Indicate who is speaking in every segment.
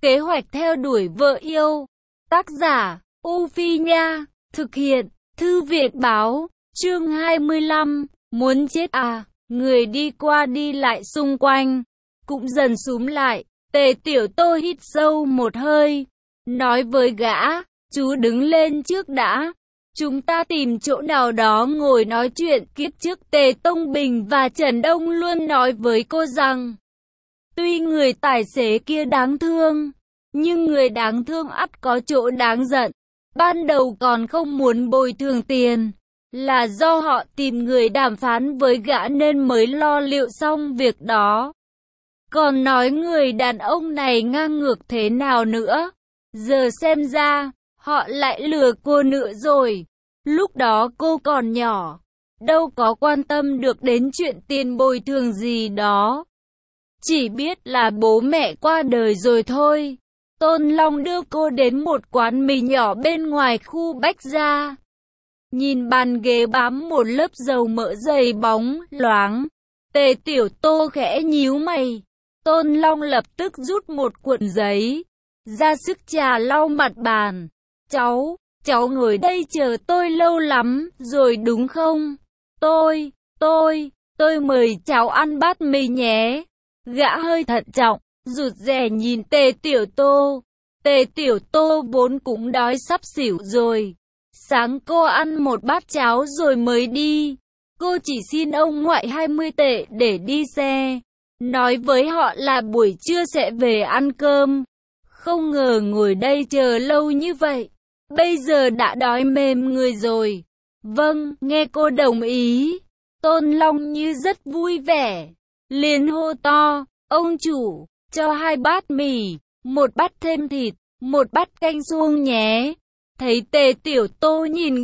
Speaker 1: Kế hoạch theo đuổi vợ yêu. Tác giả, U Phi Nha. Thực hiện, Thư viện Báo. Chương 25. Muốn chết à? Người đi qua đi lại xung quanh cũng dần xúm lại. Tề Tiểu Tô hít sâu một hơi, nói với gã, chú đứng lên trước đã. Chúng ta tìm chỗ nào đó ngồi nói chuyện. Kiếp trước Tề Tông Bình và Trần Đông luôn nói với cô rằng, tuy người tài xế kia đáng thương, nhưng người đáng thương ắt có chỗ đáng giận. Ban đầu còn không muốn bồi thường tiền, là do họ tìm người đàm phán với gã nên mới lo liệu xong việc đó. Còn nói người đàn ông này ngang ngược thế nào nữa, giờ xem ra, họ lại lừa cô nữa rồi. Lúc đó cô còn nhỏ, đâu có quan tâm được đến chuyện tiền bồi thường gì đó. Chỉ biết là bố mẹ qua đời rồi thôi. Tôn Long đưa cô đến một quán mì nhỏ bên ngoài khu Bách Gia. Nhìn bàn ghế bám một lớp dầu mỡ dày bóng loáng, Tề Tiểu Tô khẽ nhíu mày. Tôn Long lập tức rút một cuộn giấy, ra sức trà lau mặt bàn. Cháu ngồi đây chờ tôi lâu lắm rồi đúng không? Tôi mời cháu ăn bát mì nhé. Gã hơi thận trọng, rụt rè nhìn Tề Tiểu Tô. Tề Tiểu Tô vốn cũng đói sắp xỉu rồi. Sáng cô ăn một bát cháo rồi mới đi. Cô chỉ xin ông ngoại 20 tệ để đi xe, nói với họ là buổi trưa sẽ về ăn cơm. Không ngờ ngồi đây chờ lâu như vậy, bây giờ đã đói mềm người rồi. Vâng, nghe cô đồng ý. Tôn Long như rất vui vẻ, liền hô to, ông chủ, cho 2 bát mì, 1 bát thêm thịt, 1 bát canh suông nhé. Thấy Tề Tiểu Tô nhìn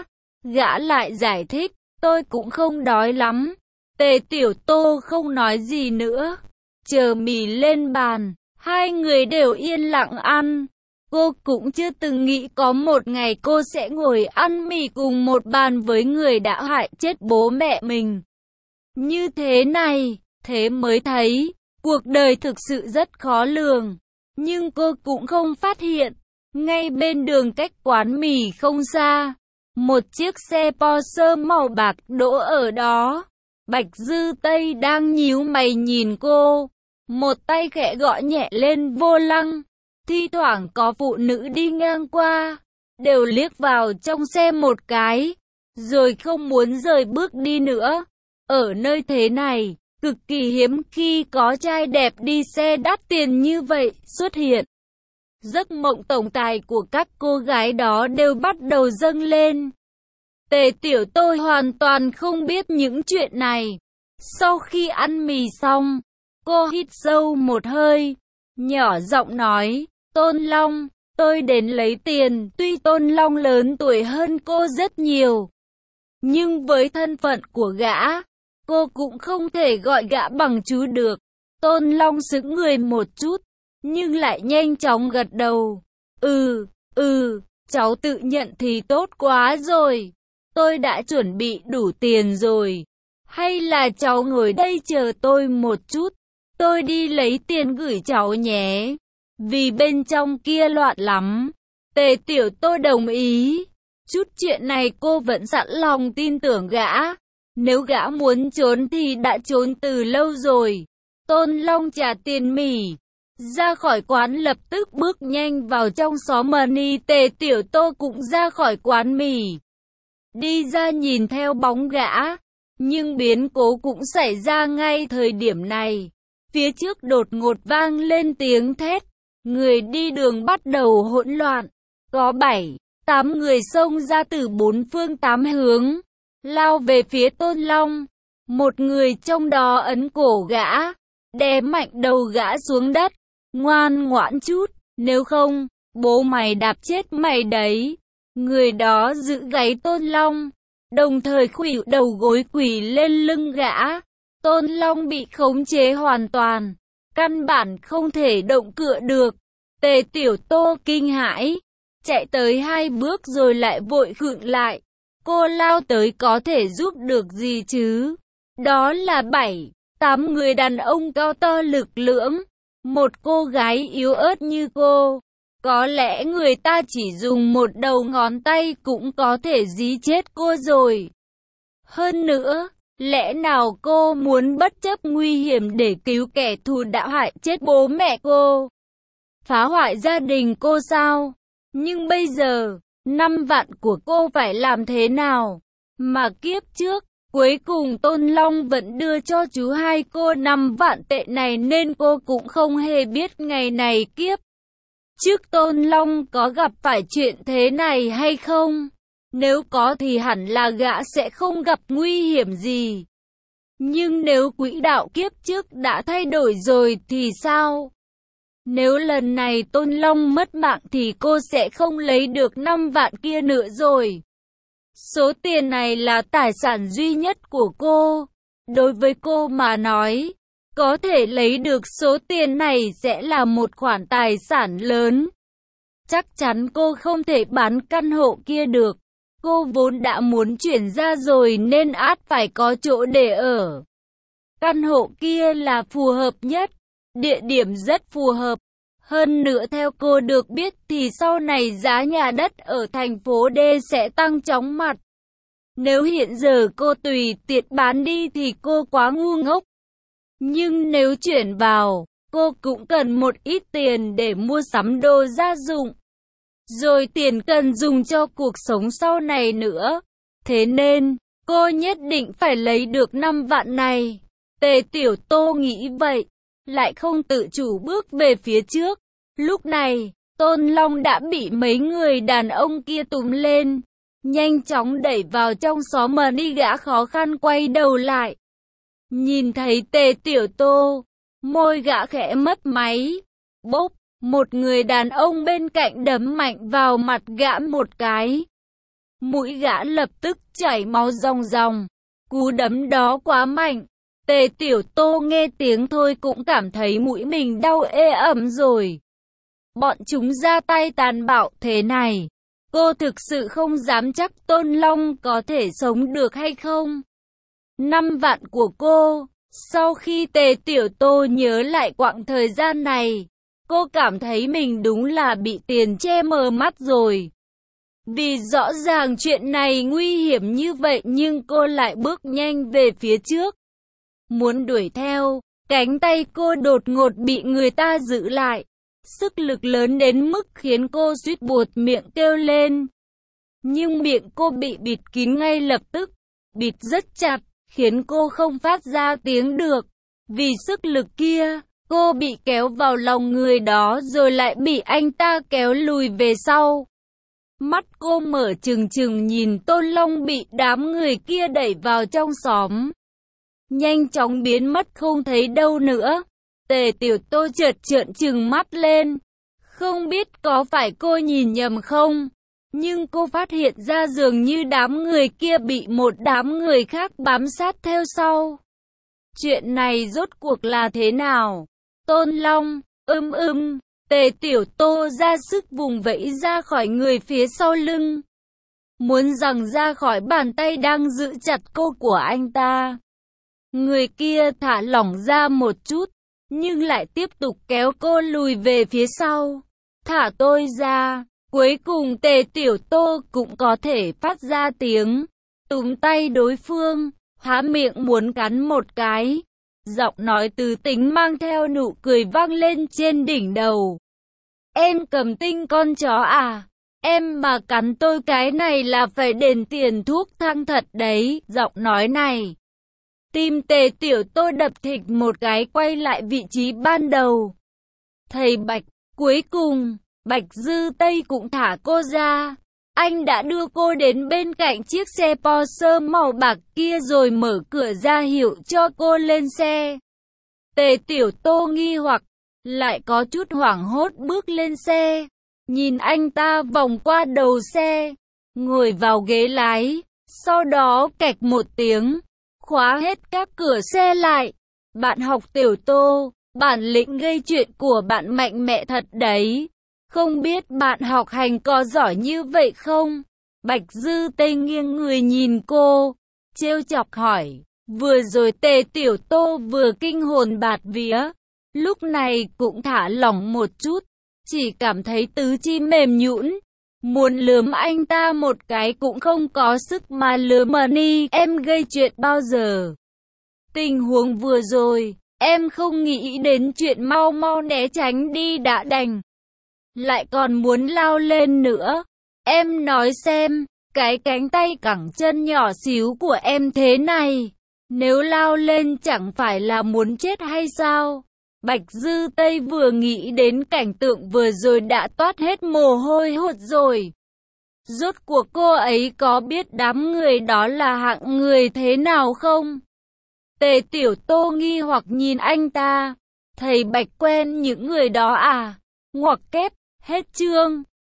Speaker 1: gã lại giải thích, tôi cũng không đói lắm. Tề Tiểu Tô không nói gì nữa, chờ mì lên bàn, hai người đều yên lặng ăn. Cô cũng chưa từng nghĩ có một ngày cô sẽ ngồi ăn mì cùng một bàn với người đã hại chết bố mẹ mình. Như thế này, thế mới thấy, cuộc đời thực sự rất khó lường. Nhưng cô cũng không phát hiện, ngay bên đường cách quán mì không xa, một chiếc xe Porsche màu bạc đỗ ở đó. Bạch Dư Tây đang nhíu mày nhìn cô, một tay khẽ gõ nhẹ lên vô lăng. Thi thoảng có phụ nữ đi ngang qua, đều liếc vào trong xe một cái, rồi không muốn rời bước đi nữa. Ở nơi thế này, cực kỳ hiếm khi có trai đẹp đi xe đắt tiền như vậy xuất hiện. Giấc mộng tổng tài của các cô gái đó đều bắt đầu dâng lên. Tề Tiểu Tô hoàn toàn không biết những chuyện này. Sau khi ăn mì xong, cô hít sâu một hơi, nhỏ giọng nói, Tôn Long, tôi đến lấy tiền. Tuy Tôn Long lớn tuổi hơn cô rất nhiều, nhưng với thân phận của gã, cô cũng không thể gọi gã bằng chú được. Tôn Long sững người một chút, nhưng lại nhanh chóng gật đầu. Cháu tự nhận thì tốt quá rồi. Tôi đã chuẩn bị đủ tiền rồi. Hay là cháu ngồi đây chờ tôi một chút, tôi đi lấy tiền gửi cháu nhé. Vì bên trong kia loạn lắm. Tề Tiểu Tô đồng ý. Chút chuyện này cô vẫn sẵn lòng tin tưởng gã. Nếu gã muốn trốn thì đã trốn từ lâu rồi. Tôn Long trả tiền mì, ra khỏi quán lập tức bước nhanh vào trong xóm mani. Tề Tiểu Tô cũng ra khỏi quán mì, đi ra nhìn theo bóng gã. Nhưng biến cố cũng xảy ra ngay thời điểm này. Phía trước đột ngột vang lên tiếng thét. Người đi đường bắt đầu hỗn loạn. Có 7-8 người xông ra từ 4 phương 8 hướng, lao về phía Tôn Long. Một người trong đó ấn cổ gã, đè mạnh đầu gã xuống đất. Ngoan ngoãn chút, nếu không, bố mày đạp chết mày đấy. Người đó giữ gáy Tôn Long, đồng thời khuỵu đầu gối quỳ lên lưng gã. Tôn Long bị khống chế hoàn toàn, căn bản không thể động cựa được. Tề Tiểu Tô kinh hãi, chạy tới 2 bước rồi lại vội khựng lại. Cô lao tới có thể giúp được gì chứ? Đó là 7-8 người đàn ông cao to lực lưỡng, Một cô gái yếu ớt như cô, có lẽ người ta chỉ dùng một đầu ngón tay cũng có thể dí chết cô rồi. Hơn nữa, lẽ nào cô muốn bất chấp nguy hiểm để cứu kẻ thù đã hại chết bố mẹ cô, phá hoại gia đình cô sao? Nhưng bây giờ, 5 vạn của cô phải làm thế nào? Mà kiếp trước, cuối cùng Tôn Long vẫn đưa cho chú hai cô 5 vạn tệ này nên cô cũng không hề biết ngày này kiếp trước Tôn Long có gặp phải chuyện thế này hay không. Nếu có thì hẳn là gã sẽ không gặp nguy hiểm gì. Nhưng nếu quỹ đạo kiếp trước đã thay đổi rồi thì sao? Nếu lần này Tôn Long mất mạng thì cô sẽ không lấy được 5 vạn kia nữa rồi. Số tiền này là tài sản duy nhất của cô. Đối với cô mà nói, có thể lấy được số tiền này sẽ là một khoản tài sản lớn. Chắc chắn cô không thể bán căn hộ kia được. Cô vốn đã muốn chuyển ra rồi nên ắt phải có chỗ để ở. Căn hộ kia là phù hợp nhất, địa điểm rất phù hợp. Hơn nữa theo cô được biết thì sau này giá nhà đất ở thành phố D sẽ tăng chóng mặt. Nếu hiện giờ cô tùy tiện bán đi thì cô quá ngu ngốc. Nhưng nếu chuyển vào, cô cũng cần một ít tiền để mua sắm đồ gia dụng. Rồi tiền cần dùng cho cuộc sống sau này nữa. Thế nên, cô nhất định phải lấy được 5 vạn này. Tề Tiểu Tô nghĩ vậy, lại không tự chủ bước về phía trước. Lúc này, Tôn Long đã bị mấy người đàn ông kia túm lên, nhanh chóng đẩy vào trong xó mà đi. Gã khó khăn quay đầu lại. Nhìn thấy Tề Tiểu Tô, môi gã khẽ mấp máy. Bốp, một người đàn ông bên cạnh đấm mạnh vào mặt gã một cái. Mũi gã lập tức chảy máu ròng ròng. Cú đấm đó quá mạnh. Tề Tiểu Tô nghe tiếng thôi cũng cảm thấy mũi mình đau ê ẩm rồi. Bọn chúng ra tay tàn bạo thế này. Cô thực sự không dám chắc Tôn Long có thể sống được hay không. 5 vạn của cô. Sau khi Tề Tiểu Tô nhớ lại quãng thời gian này, cô cảm thấy mình đúng là bị tiền che mờ mắt rồi. Vì rõ ràng chuyện này nguy hiểm như vậy nhưng cô lại bước nhanh về phía trước. Muốn đuổi theo, cánh tay cô đột ngột bị người ta giữ lại. Sức lực lớn đến mức khiến cô suýt buột miệng kêu lên. Nhưng miệng cô bị bịt kín ngay lập tức, bịt rất chặt, khiến cô không phát ra tiếng được. Vì sức lực kia, cô bị kéo vào lòng người đó rồi lại bị anh ta kéo lùi về sau. Mắt cô mở trừng trừng nhìn Tôn Long bị đám người kia đẩy vào trong xóm. Nhanh chóng biến mất không thấy đâu nữa. Tề Tiểu Tô chợt trợn trừng mắt lên. Không biết có phải cô nhìn nhầm không? Nhưng cô phát hiện ra dường như đám người kia bị một đám người khác bám sát theo sau. Chuyện này rốt cuộc là thế nào? Tôn Long, Tề Tiểu Tô ra sức vùng vẫy ra khỏi người phía sau lưng. Muốn giằng ra khỏi bàn tay đang giữ chặt cô của anh ta. Người kia thả lỏng ra một chút, nhưng lại tiếp tục kéo cô lùi về phía sau. Thả tôi ra. Cuối cùng Tề Tiểu Tô cũng có thể phát ra tiếng. Túm tay đối phương, há miệng muốn cắn một cái. Giọng nói từ tính mang theo nụ cười vang lên trên đỉnh đầu. Em cầm tinh con chó à? Em mà cắn tôi cái này là phải đền tiền thuốc thang thật đấy. Giọng nói này. Tim Tề Tiểu Tô đập thịch một cái quay lại vị trí ban đầu. Thầy Bạch, cuối cùng, Bạch Dư Tây cũng thả cô ra. Anh đã đưa cô đến bên cạnh chiếc xe Porsche màu bạc kia rồi mở cửa ra hiệu cho cô lên xe. Tề Tiểu Tô nghi hoặc, lại có chút hoảng hốt bước lên xe. Nhìn anh ta vòng qua đầu xe, ngồi vào ghế lái, sau đó kẹt một tiếng, khóa hết các cửa xe lại. Bạn học Tiểu Tô, bản lĩnh gây chuyện của bạn mạnh mẽ thật đấy. Không biết bạn học hành có giỏi như vậy không? Bạch Dư Tây nghiêng người nhìn cô, trêu chọc hỏi. Vừa rồi Tề Tiểu Tô vừa kinh hồn bạt vía, lúc này cũng thả lỏng một chút, chỉ cảm thấy tứ chi mềm nhũn, muốn lườm anh ta một cái cũng không có sức mà lườm mà ni, em gây chuyện bao giờ? Tình huống vừa rồi, em không nghĩ đến chuyện mau mau né tránh đi đã đành. Lại còn muốn lao lên nữa. Em nói xem, cái cánh tay cẳng chân nhỏ xíu của em thế này, nếu lao lên chẳng phải là muốn chết hay sao? Bạch Dư Tây vừa nghĩ đến cảnh tượng vừa rồi đã toát hết mồ hôi hột rồi. Rốt cuộc cô ấy có biết đám người đó là hạng người thế nào không? Tề Tiểu Tô nghi hoặc nhìn anh ta. Thầy Bạch quen những người đó à? Ngoặc kép, hết chương.